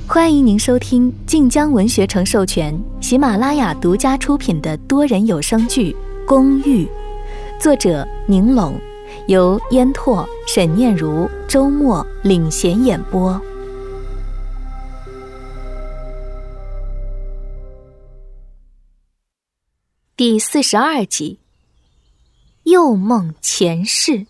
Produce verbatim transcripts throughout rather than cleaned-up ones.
欢迎您收听晋江文学城授权、喜马拉雅独家出品的多人有声剧《公寓》，作者宁拢，由烟拓、沈念如、周末领衔演播。第四十二集，又梦前世。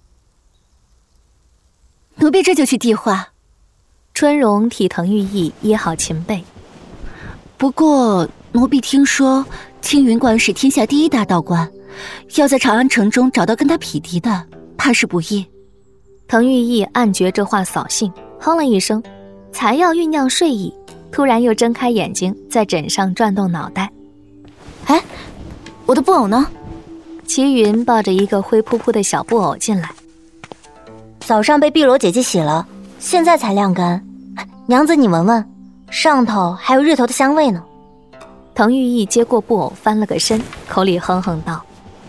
奴婢这就去递话。 春荣替滕玉意掖好琴背。 不过奴婢听说青云观是天下第一大道观，要在长安城中找到跟他匹敌的，怕是不易。 滕玉意暗觉这话扫兴，哼了一声，才要酝酿睡意，突然又睁开眼睛，在枕上转动脑袋。 哎，我的布偶呢？ 齐云抱着一个灰扑扑的小布偶进来。 早上被碧罗姐姐洗了，现在才晾干。娘子你闻闻，上头还有日头的香味呢。 滕玉意接过布偶翻了个身，口里哼哼道：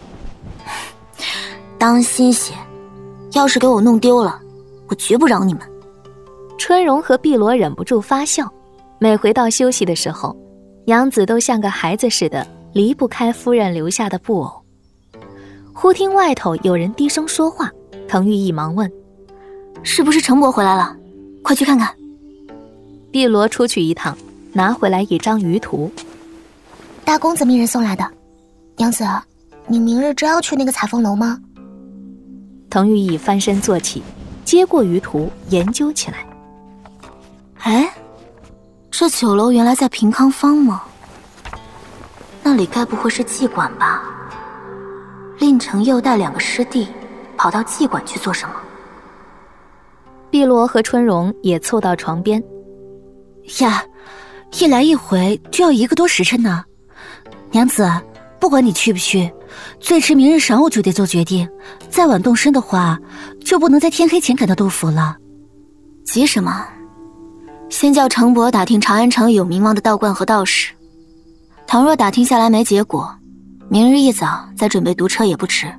当心些，要是给我弄丢了，我绝不饶你们。 春荣和碧罗忍不住发笑，每回到休息的时候，娘子都像个孩子似的离不开夫人留下的布偶。忽听外头有人低声说话，滕玉意忙问： 是不是程伯回来了？快去看看。 碧罗出去一趟，拿回来一张舆图。 大公子命人送来的。娘子，你明日真要去那个彩凤楼吗？ 滕玉意翻身坐起，接过舆图研究起来。 哎，这酒楼原来在平康坊吗？那里该不会是妓馆吧？令城又带两个师弟跑到妓馆去做什么？ 碧罗和春荣也凑到床边。 呀，一来一回就要一个多时辰呢。娘子，不管你去不去，最迟明日晌午就得做决定，再晚动身的话，就不能在天黑前赶到杜甫了。 急什么？先叫程伯打听长安城有名望的道观和道士，倘若打听下来没结果，明日一早再准备独车也不迟。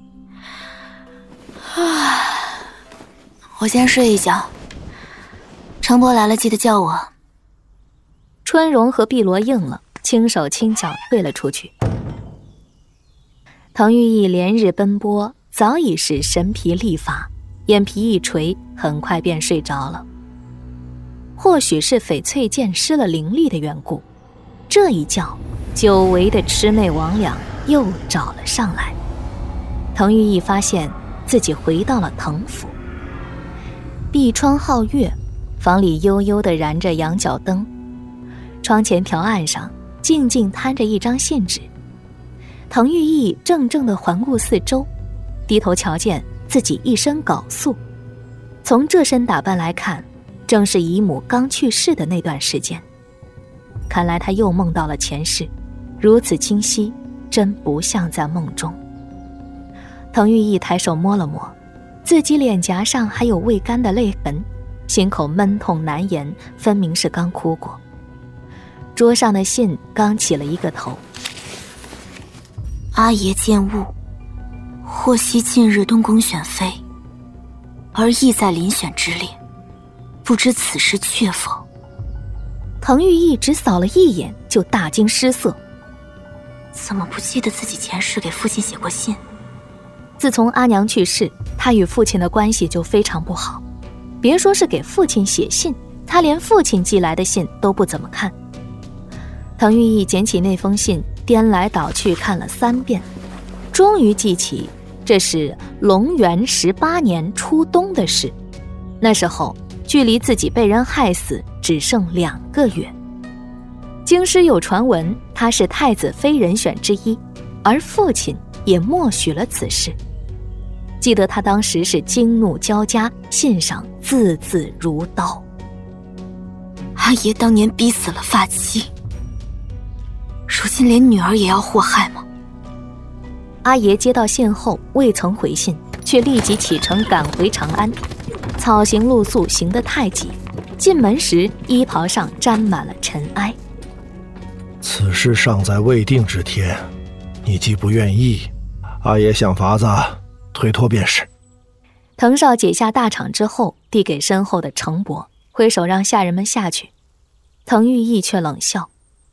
唉，我先睡一觉，程伯来了记得叫我。 春荣和碧罗应了，轻手轻脚退了出去。滕玉意连日奔波，早已是神疲力乏，眼皮一垂，很快便睡着了。或许是翡翠剑失了灵力的缘故，这一觉久违的魑魅魍魉又找了上来。滕玉意发现自己回到了滕府，闭窗皓月，房里悠悠地燃着羊角灯，窗前条案上静静摊着一张信纸。滕玉意怔怔地环顾四周，低头瞧见自己一身缟素，从这身打扮来看，正是姨母刚去世的那段时间。看来他又梦到了前世，如此清晰，真不像在梦中。滕玉意抬手摸了摸自己脸颊上还有未干的泪痕，心口闷痛难言，分明是刚哭过。桌上的信刚起了一个头： 阿爷见物，获悉近日东宫选妃，而意在遴选之列，不知此事确否？ 滕玉意只扫了一眼就大惊失色， 怎么不记得自己前世给父亲写过信？ 自从阿娘去世，他与父亲的关系就非常不好，别说是给父亲写信，他连父亲寄来的信都不怎么看。滕玉意捡起那封信，颠来倒去看了三遍，终于记起这是隆元十八年初冬的事。那时候距离自己被人害死只剩两个月。京师有传闻他是太子妃人选之一，而父亲也默许了此事。记得他当时是惊怒交加，信上字字如刀。 阿爷当年逼死了发妻，如今连女儿也要祸害吗？ 阿爷接到信后未曾回信，却立即启程赶回长安，草行露宿，行得太急，进门时衣袍上沾满了尘埃。 此事尚在未定之天，你既不愿意，阿爷想法子推脱便是。 滕少解下大氅之后，递给身后的程伯，挥手让下人们下去， 滕玉义却冷笑：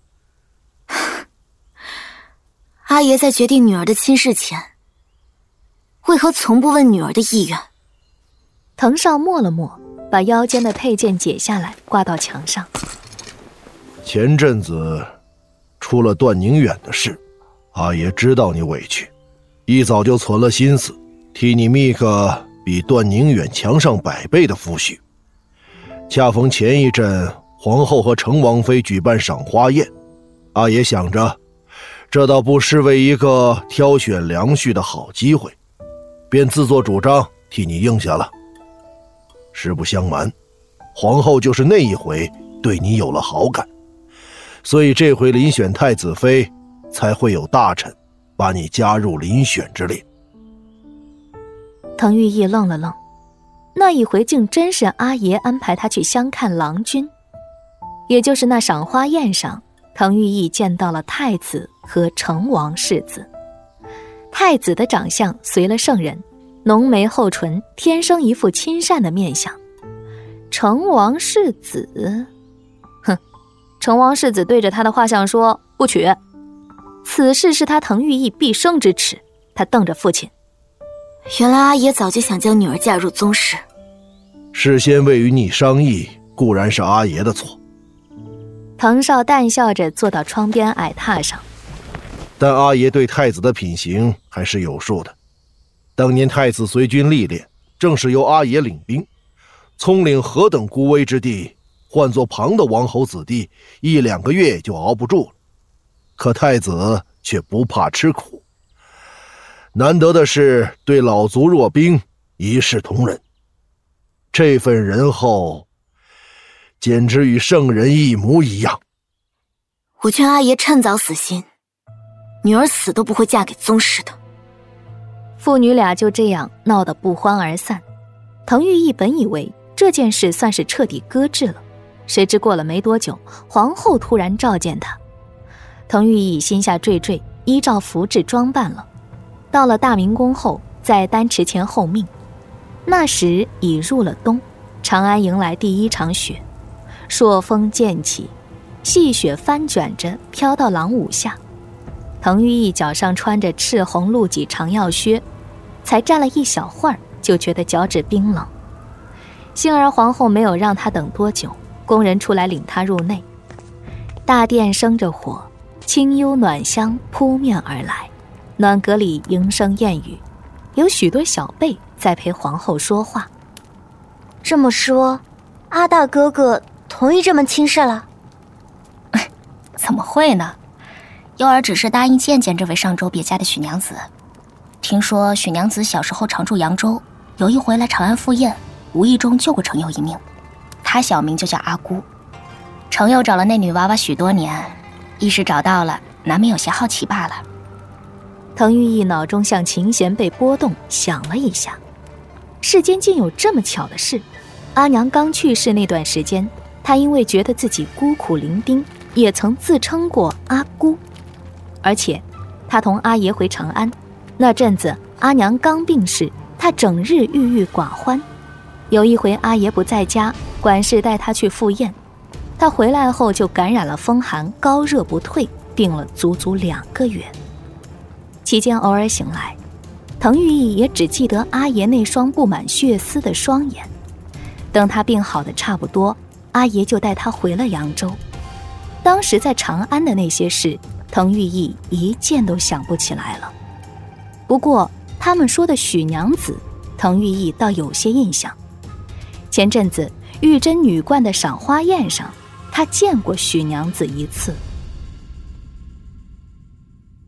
阿爷在决定女儿的亲事前，为何从不问女儿的意愿？ 滕少默了默，把腰间的佩剑解下来挂到墙上。 前阵子出了段宁远的事，阿爷知道你委屈，一早就存了心思，替你觅个比段宁远强上百倍的夫婿。恰逢前一阵皇后和程王妃举办赏花宴，阿爷想着这倒不失为一个挑选良婿的好机会，便自作主张替你应下了。实不相瞒，皇后就是那一回对你有了好感，所以这回遴选太子妃才会有大臣把你加入遴选之列。 滕玉义愣了愣，那一回竟真是阿爷安排他去相看郎君，也就是那赏花宴上，滕玉义见到了太子和成王世子。太子的长相随了圣人，浓眉厚唇，天生一副亲善的面相。成王世子，哼，成王世子对着他的画像说不娶。此事是他滕玉义毕生之耻。他瞪着父亲， 原来阿爷早就想将女儿嫁入宗室。 事先未与你商议，固然是阿爷的错。 滕少淡笑着坐到窗边矮榻上， 但阿爷对太子的品行还是有数的。当年太子随军历练，正是由阿爷领兵，葱岭何等孤危之地，换作旁的王侯子弟，一两个月就熬不住了。可太子却不怕吃苦，难得的是对老卒弱兵一视同仁，这份仁厚简直与圣人一模一样。 我劝阿爷趁早死心，女儿死都不会嫁给宗室的。 父女俩就这样闹得不欢而散。滕玉义本以为这件事算是彻底搁置了，谁知过了没多久，皇后突然召见他。滕玉义心下惴惴，依照符制装扮了。到了大明宫后，在丹池前候命。那时已入了冬，长安迎来第一场雪，朔风渐起，细雪翻卷着飘到廊屋下。滕玉义脚上穿着赤红露脊长药靴，才站了一小会儿，就觉得脚趾冰冷。幸而皇后没有让他等多久，宫人出来领他入内。大殿生着火，清幽暖香扑面而来，暖阁里莺声燕语，有许多小辈在陪皇后说话。 这么说，阿大哥哥同意这门亲事了？ 怎么会呢？幼儿只是答应见见这位上州别家的许娘子。听说许娘子小时候常驻扬州，有一回来长安赴宴，无意中救过程佑一命。她小名就叫阿姑。程佑找了那女娃娃许多年，一时找到了，难免有些好奇罢了。 滕玉义脑中像琴弦被拨动，想了一下，世间竟有这么巧的事。阿娘刚去世那段时间，她因为觉得自己孤苦伶仃，也曾自称过阿姑。而且她同阿爷回长安那阵子，阿娘刚病逝，她整日郁郁寡欢。有一回阿爷不在家，管事带她去赴宴，她回来后就感染了风寒，高热不退，病了足足两个月。期间偶尔醒来，滕玉义也只记得阿爷那双布满血丝的双眼。等他病好的差不多，阿爷就带他回了扬州。当时在长安的那些事，滕玉义一件都想不起来了。不过他们说的许娘子，滕玉义倒有些印象。前阵子玉真女冠的赏花宴上，他见过许娘子一次。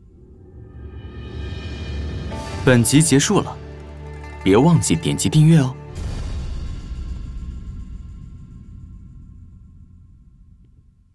本集结束了，别忘记点击订阅哦。